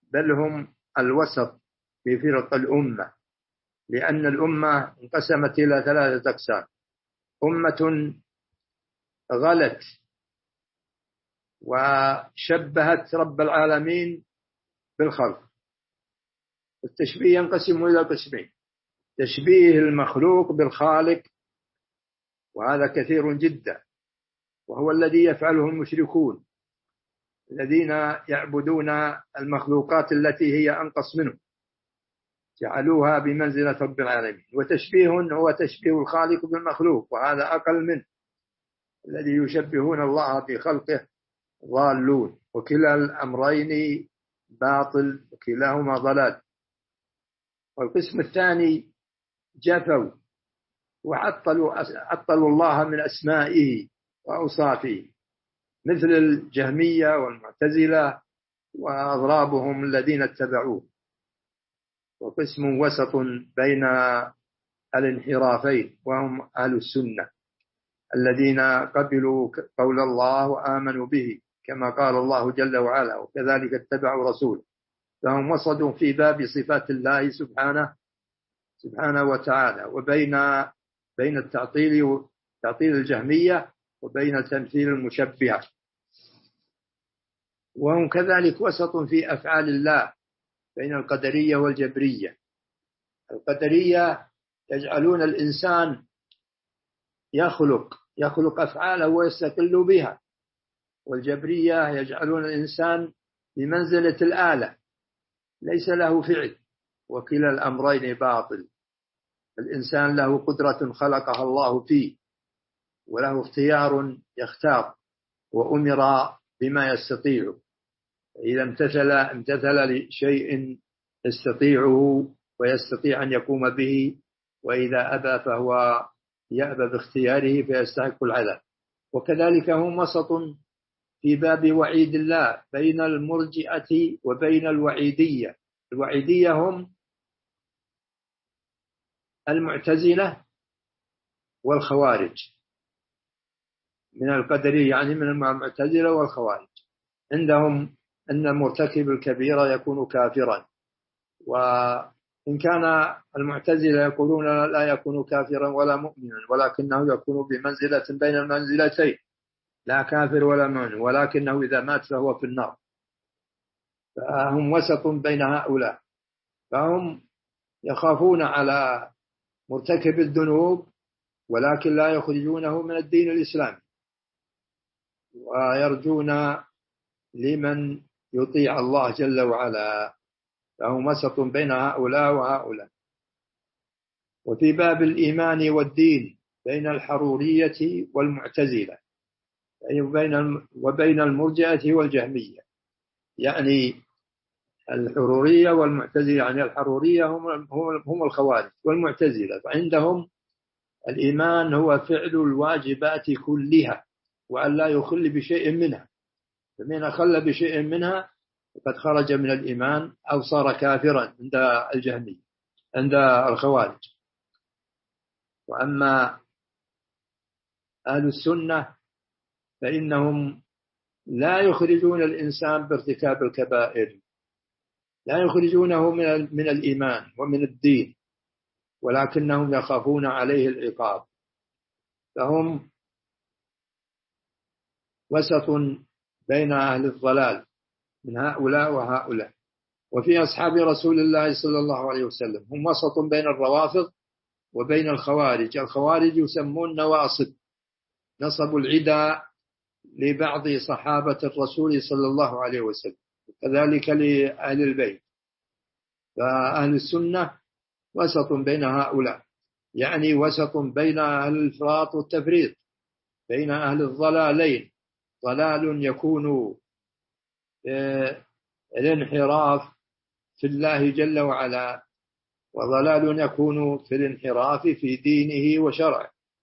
بل هم الوسط في فرق الأمة، لأن الأمة انقسمت إلى 3 أقسام: أمة غلت وشبهت رب العالمين بالخلق. التشبيه ينقسم إلى قسمين: تشبيه المخلوق بالخالق، وهذا كثير جدا، وهو الذي يفعله المشركون الذين يعبدون المخلوقات التي هي أنقص منه، جعلوها بمنزلة رب العالمين. وتشبيه هو تشبيه الخالق بالمخلوق، وهذا أقل منه، الذي يشبهون الله بخلقه ضالون. وكلا الأمرين باطل، وكلاهما ضلال. والقسم الثاني جفوا وعطلوا الله من أسمائه وأوصافه، مثل الجهمية والمعتزلة وأضرابهم الذين اتبعوه. وقسم وسط بين الانحرافين، وهم أهل السنة الذين قبلوا قول الله وآمنوا به كما قال الله جل وعلا، وكذلك اتبعوا رسوله. فهم وسطوا في باب صفات الله سبحانه وتعالى، وبين تعطيل الجهمية وبين تمثيل المشبهة. وهم كذلك وسط في أفعال الله بين القدرية والجبرية. القدرية يجعلون الإنسان يخلق أفعاله ويستقل بها، والجبرية يجعلون الإنسان بمنزلة الآلة ليس له فعل. وكلا الأمرين باطل. الإنسان له قدرة خلقها الله فيه، وله اختيار يختار، وأمر بما يستطيع. إذا امتثل لشيء يستطيعه ويستطيع أن يقوم به، وإذا أبى فهو يأبى باختياره فيستحق العذاب. وكذلك هم وسط في باب وعيد الله بين المرجئة وبين الوعيدية. الوعيدية هم المعتزلة والخوارج من القدرية، يعني من المعتزلة والخوارج. عندهم أن مرتكب الكبيرة يكون كافرا، وإن كان المعتزلة يقولون لا يكون كافرا ولا مؤمنا، ولكنه يكون بمنزلة بين المنزلتين، لا كافر ولا مؤمن، ولكنه إذا مات فهو في النار. فهم وسط بين هؤلاء، فهم يخافون على مرتكب الذنوب ولكن لا يخرجونه من الدين الإسلامي، ويرجون لمن يطيع الله جل وعلا. فهم وسط بين هؤلاء وهؤلاء. وفي باب الإيمان والدين بين الحرورية والمعتزلة، وبين المرجئة والجهمية. يعني الحرورية والمعتزلة، يعني الحرورية هم الخوارج، والمعتزلة فعندهم الإيمان هو فعل الواجبات كلها وأن لا يخل بشيء منها، فمن أخل بشيء منها فقد خرج من الإيمان أو صار كافرا عند الجهمية، عند الخوارج. وأما أهل السنة فإنهم لا يخرجون الإنسان بارتكاب الكبائر، لا يخرجونه من الإيمان ومن الدين، ولكنهم يخافون عليه العقاب. فهم وسط بين أهل الضلال من هؤلاء وهؤلاء. وفي أصحاب رسول الله صلى الله عليه وسلم هم وسط بين الروافض وبين الخوارج. الخوارج يسمون نواصب، نصبوا العدى لبعض صحابة الرسول صلى الله عليه وسلم، وكذلك لأهل البيت. فأهل السنة وسط بين هؤلاء، يعني وسط بين أهل الإفراط والتفريط، بين أهل الضلالين. ضلال يكون الانحراف في الله جل وعلا، وضلال يكون في الانحراف في دينه وشرعه.